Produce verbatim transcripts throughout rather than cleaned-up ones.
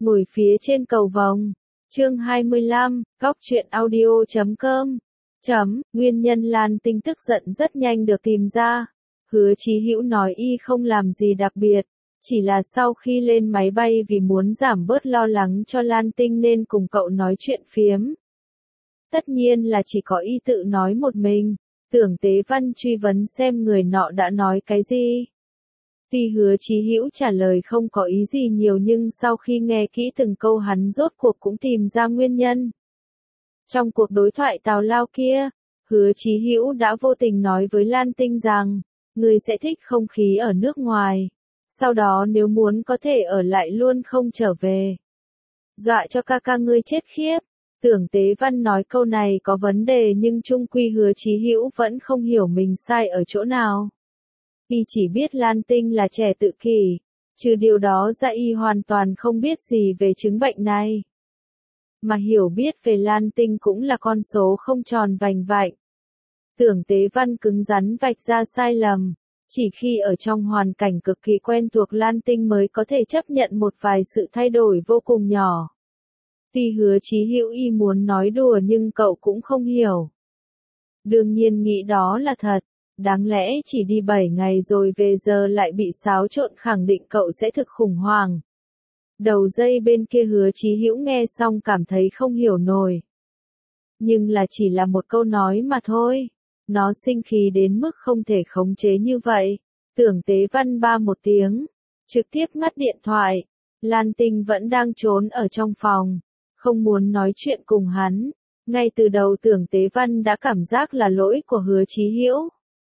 Ngồi phía trên cầu vồng. Chương hai mươi lăm, góc truyện audio chấm com. Chấm, nguyên nhân Lan Tinh tức giận rất nhanh được tìm ra. Hứa Chí Hữu nói y không làm gì đặc biệt, chỉ là sau khi lên máy bay vì muốn giảm bớt lo lắng cho Lan Tinh nên cùng cậu nói chuyện phiếm. Tất nhiên là chỉ có y tự nói một mình, Tưởng Tế Văn truy vấn xem người nọ đã nói cái gì. Tuy Hứa Chí Hữu trả lời không có ý gì nhiều nhưng sau khi nghe kỹ từng câu hắn rốt cuộc cũng tìm ra nguyên nhân. Trong cuộc đối thoại tào lao kia, Hứa Chí Hữu đã vô tình nói với Lan Tinh rằng, người sẽ thích không khí ở nước ngoài, sau đó nếu muốn có thể ở lại luôn không trở về. Dọa cho ca ca ngươi chết khiếp. Tưởng Tế Văn nói câu này có vấn đề nhưng chung quy Hứa Chí Hữu vẫn không hiểu mình sai ở chỗ nào. Y chỉ biết Lan Tinh là trẻ tự kỷ, trừ điều đó ra y hoàn toàn không biết gì về chứng bệnh này. Mà hiểu biết về Lan Tinh cũng là con số không tròn vành vạnh. Tưởng Tế Văn cứng rắn vạch ra sai lầm, chỉ khi ở trong hoàn cảnh cực kỳ quen thuộc Lan Tinh mới có thể chấp nhận một vài sự thay đổi vô cùng nhỏ. Tuy Hứa Chí Hữu y muốn nói đùa nhưng cậu cũng không hiểu. Đương nhiên nghĩ đó là thật. Đáng lẽ chỉ đi bảy ngày rồi về giờ lại bị xáo trộn, khẳng định cậu sẽ thực khủng hoảng. Đầu dây bên kia Hứa Chí Hữu nghe xong cảm thấy không hiểu nổi. Nhưng là chỉ là một câu nói mà thôi. Nó sinh khí đến mức không thể khống chế như vậy. Tưởng Tế Văn ba một tiếng, trực tiếp ngắt điện thoại. Lan Tinh vẫn đang trốn ở trong phòng, không muốn nói chuyện cùng hắn. Ngay từ đầu Tưởng Tế Văn đã cảm giác là lỗi của Hứa Chí Hữu.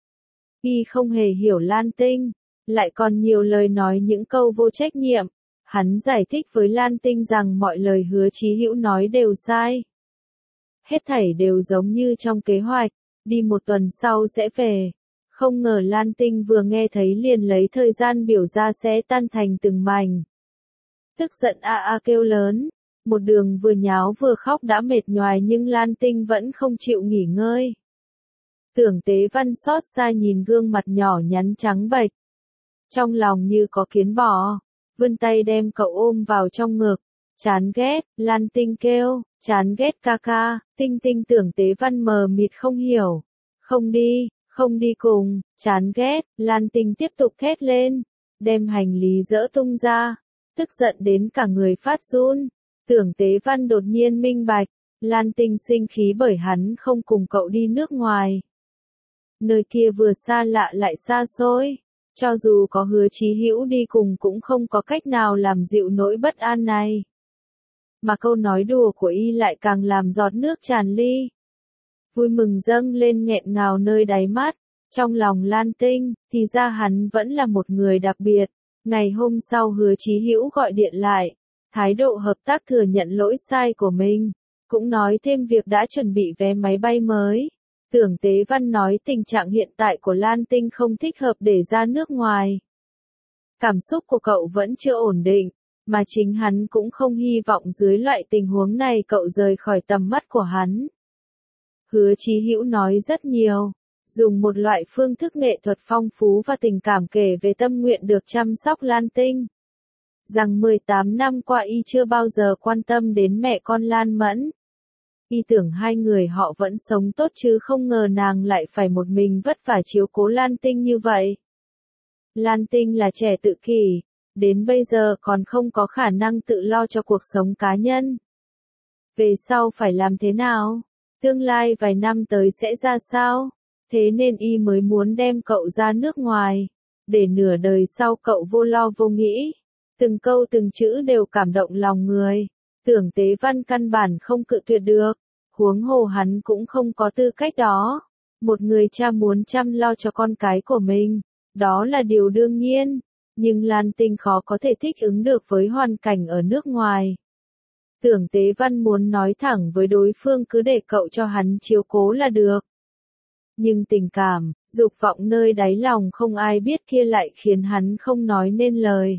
Y không hề hiểu Lan Tinh, lại còn nhiều lời nói những câu vô trách nhiệm. Hắn giải thích với Lan Tinh rằng mọi lời Hứa Chí Hữu nói đều sai. Hết thảy đều giống như trong kế hoạch, đi một tuần sau sẽ về. Không ngờ Lan Tinh vừa nghe thấy liền lấy thời gian biểu ra sẽ tan thành từng mảnh. Tức giận a a kêu lớn, một đường vừa nháo vừa khóc đã mệt nhoài nhưng Lan Tinh vẫn không chịu nghỉ ngơi. Tưởng Tế Văn xót xa nhìn gương mặt nhỏ nhắn trắng bệch. Trong lòng như có kiến bò, vươn tay đem cậu ôm vào trong ngực. Chán ghét, Lan Tinh kêu, chán ghét ca ca. Tinh Tinh Tưởng Tế Văn mờ mịt không hiểu. Không đi, không đi cùng, chán ghét, Lan Tinh tiếp tục thét lên, đem hành lý dỡ tung ra, tức giận đến cả người phát run. Tưởng Tế Văn đột nhiên minh bạch, Lan Tinh sinh khí bởi hắn không cùng cậu đi nước ngoài. Nơi kia vừa xa lạ lại xa xôi, cho dù có Hứa Chí Hữu đi cùng cũng không có cách nào làm dịu nỗi bất an này. Mà câu nói đùa của y lại càng làm giọt nước tràn ly. Vui mừng dâng lên nghẹn ngào nơi đáy mắt, trong lòng Lan Tinh, thì ra hắn vẫn là một người đặc biệt. Ngày hôm sau Hứa Chí Hữu gọi điện lại, thái độ hợp tác thừa nhận lỗi sai của mình, cũng nói thêm việc đã chuẩn bị vé máy bay mới. Tưởng Tế Văn nói tình trạng hiện tại của Lan Tinh không thích hợp để ra nước ngoài. Cảm xúc của cậu vẫn chưa ổn định, mà chính hắn cũng không hy vọng dưới loại tình huống này cậu rời khỏi tầm mắt của hắn. Hứa Chí Hữu nói rất nhiều, dùng một loại phương thức nghệ thuật phong phú và tình cảm kể về tâm nguyện được chăm sóc Lan Tinh. Rằng mười tám năm qua y chưa bao giờ quan tâm đến mẹ con Lan Mẫn. Y tưởng hai người họ vẫn sống tốt chứ không ngờ nàng lại phải một mình vất vả chiếu cố Lan Tinh như vậy. Lan Tinh là trẻ tự kỷ, đến bây giờ còn không có khả năng tự lo cho cuộc sống cá nhân. Về sau phải làm thế nào? Tương lai vài năm tới sẽ ra sao? Thế nên y mới muốn đem cậu ra nước ngoài, để nửa đời sau cậu vô lo vô nghĩ. Từng câu từng chữ đều cảm động lòng người. Tưởng Tế Văn căn bản không cự tuyệt được, huống hồ hắn cũng không có tư cách đó. Một người cha muốn chăm lo cho con cái của mình, đó là điều đương nhiên, nhưng Lan Tinh khó có thể thích ứng được với hoàn cảnh ở nước ngoài. Tưởng Tế Văn muốn nói thẳng với đối phương cứ để cậu cho hắn chiếu cố là được. Nhưng tình cảm, dục vọng nơi đáy lòng không ai biết kia lại khiến hắn không nói nên lời.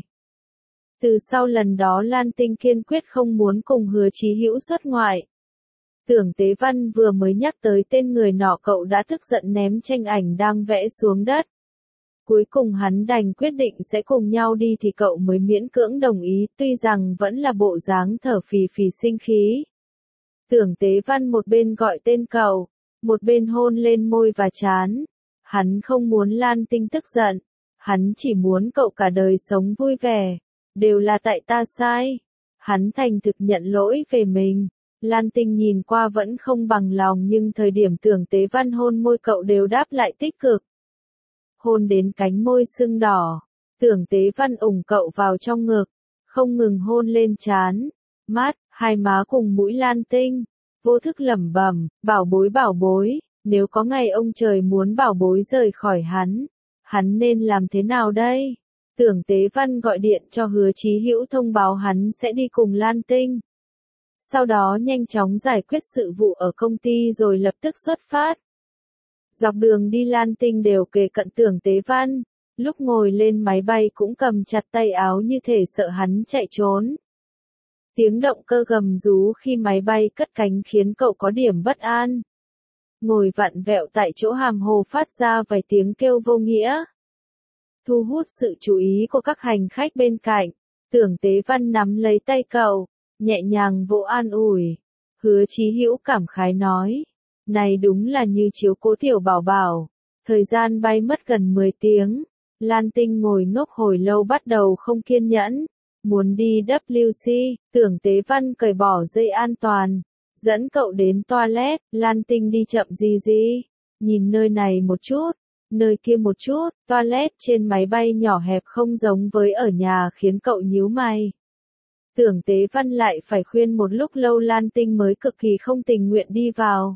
Từ sau lần đó Lan Tinh kiên quyết không muốn cùng Hứa Chí Hữu xuất ngoại. Tưởng Tế Văn vừa mới nhắc tới tên người nọ cậu đã tức giận ném tranh ảnh đang vẽ xuống đất. Cuối cùng hắn đành quyết định sẽ cùng nhau đi thì cậu mới miễn cưỡng đồng ý, tuy rằng vẫn là bộ dáng thở phì phì sinh khí. Tưởng Tế Văn một bên gọi tên cậu, một bên hôn lên môi và trán. Hắn không muốn Lan Tinh tức giận, hắn chỉ muốn cậu cả đời sống vui vẻ. Đều là tại ta sai. Hắn thành thực nhận lỗi về mình. Lan Tinh nhìn qua vẫn không bằng lòng nhưng thời điểm Tưởng Tế Văn hôn môi cậu đều đáp lại tích cực. Hôn đến cánh môi sưng đỏ, Tưởng Tế Văn ủng cậu vào trong ngực, không ngừng hôn lên trán, mắt, hai má cùng mũi Lan Tinh, vô thức lẩm bẩm, bảo bối bảo bối, nếu có ngày ông trời muốn bảo bối rời khỏi hắn, hắn nên làm thế nào đây? Tưởng Tế Văn gọi điện cho Hứa Chí Hữu thông báo hắn sẽ đi cùng Lan Tinh. Sau đó nhanh chóng giải quyết sự vụ ở công ty rồi lập tức xuất phát. Dọc đường đi Lan Tinh đều kề cận Tưởng Tế Văn, lúc ngồi lên máy bay cũng cầm chặt tay áo như thể sợ hắn chạy trốn. Tiếng động cơ gầm rú khi máy bay cất cánh khiến cậu có điểm bất an. Ngồi vặn vẹo tại chỗ hàm hồ phát ra vài tiếng kêu vô nghĩa. Thu hút sự chú ý của các hành khách bên cạnh, Tưởng Tế Văn nắm lấy tay cậu, nhẹ nhàng vỗ an ủi. Hứa Chí Hữu cảm khái nói, này đúng là như chiếu cố tiểu bảo bảo. Thời gian bay mất gần mười tiếng, Lan Tinh ngồi ngốc hồi lâu bắt đầu không kiên nhẫn, muốn đi W C, Tưởng Tế Văn cởi bỏ dây an toàn, dẫn cậu đến toilet. Lan Tinh đi chậm gì gì, nhìn nơi này một chút, nơi kia một chút, toilet trên máy bay nhỏ hẹp không giống với ở nhà khiến cậu nhíu mày. Tưởng Tế Văn lại phải khuyên một lúc lâu Lan Tinh mới cực kỳ không tình nguyện đi vào.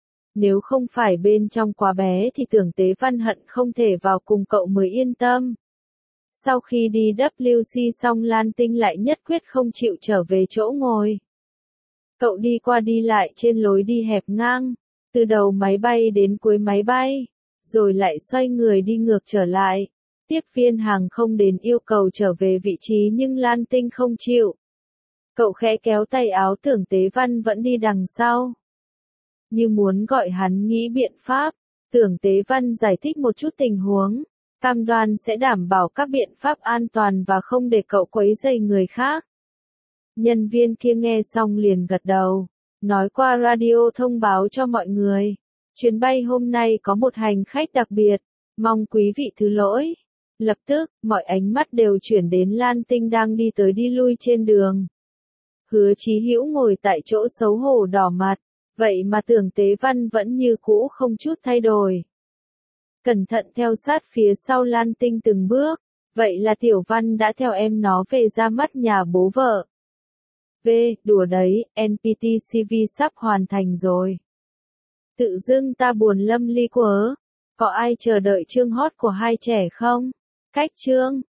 Nếu không phải bên trong quá bé thì Tưởng Tế Văn hận không thể vào cùng cậu mới yên tâm. Sau khi đi W C xong Lan Tinh lại nhất quyết không chịu trở về chỗ ngồi. Cậu đi qua đi lại trên lối đi hẹp ngang, từ đầu máy bay đến cuối máy bay, rồi lại xoay người đi ngược trở lại. Tiếp viên hàng không đến yêu cầu trở về vị trí nhưng Lan Tinh không chịu. Cậu khẽ kéo tay áo Tưởng Tế Văn vẫn đi đằng sau. Như muốn gọi hắn nghĩ biện pháp, Tưởng Tế Văn giải thích một chút tình huống, cam đoan sẽ đảm bảo các biện pháp an toàn và không để cậu quấy rầy người khác. Nhân viên kia nghe xong liền gật đầu, nói qua radio thông báo cho mọi người. Chuyến bay hôm nay có một hành khách đặc biệt, mong quý vị thứ lỗi. Lập tức, mọi ánh mắt đều chuyển đến Lan Tinh đang đi tới đi lui trên đường. Hứa Chí Hữu ngồi tại chỗ xấu hổ đỏ mặt, vậy mà Tưởng Tế Văn vẫn như cũ không chút thay đổi. Cẩn thận theo sát phía sau Lan Tinh từng bước, vậy là Tiểu Văn đã theo em nó về ra mắt nhà bố vợ. V, đùa đấy, en pê tê xê vê sắp hoàn thành rồi. Tự dưng ta buồn lâm ly quá. Có ai chờ đợi chương hot của hai trẻ không? Cách chương